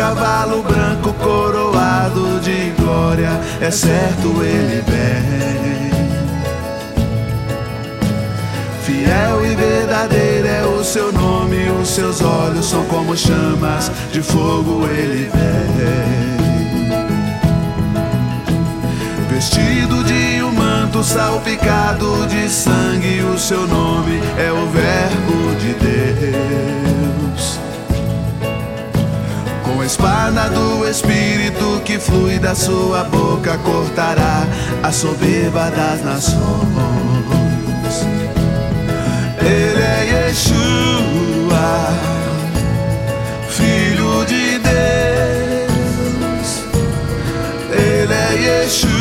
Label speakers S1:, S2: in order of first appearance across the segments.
S1: cavalo branco coroado de glória, é certo ele vem. Fiel e verdadeiro é o seu nome, os seus olhos são como chamas de fogo, ele vem. Vestido de um manto salpicado de sangue, o seu nome é o Verbo de Deus. Com a espada do Espírito que flui da sua boca, cortará a soberba das nações. Ele é Yeshua, Filho de Deus. Ele é Yeshua,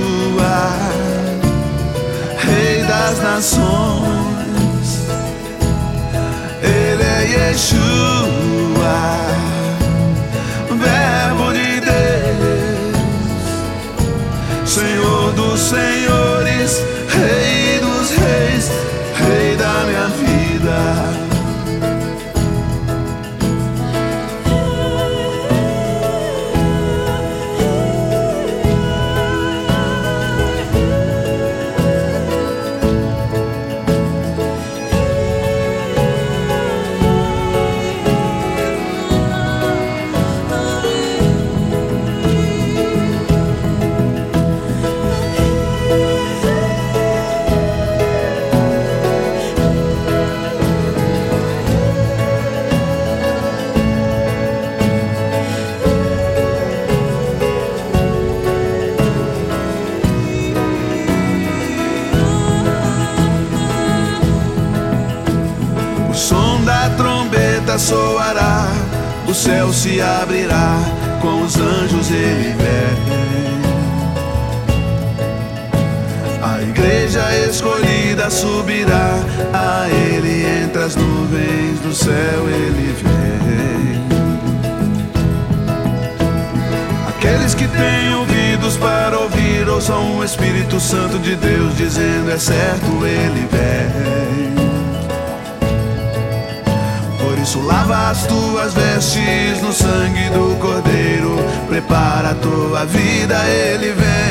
S1: Rei das nações. Ele é Yeshua, Verbo de Deus, Senhor dos senhores, Rei dos reis, Rei da minha vida. Soará, o céu se abrirá, com os anjos ele vem. A igreja escolhida subirá a ele, entre as nuvens do céu ele vem. Aqueles que têm ouvidos para ouvir, ouçam o Espírito Santo de Deus dizendo: é certo ele vem. Por isso lava as tuas vestes no sangue do Cordeiro, prepara a tua vida, ele vem.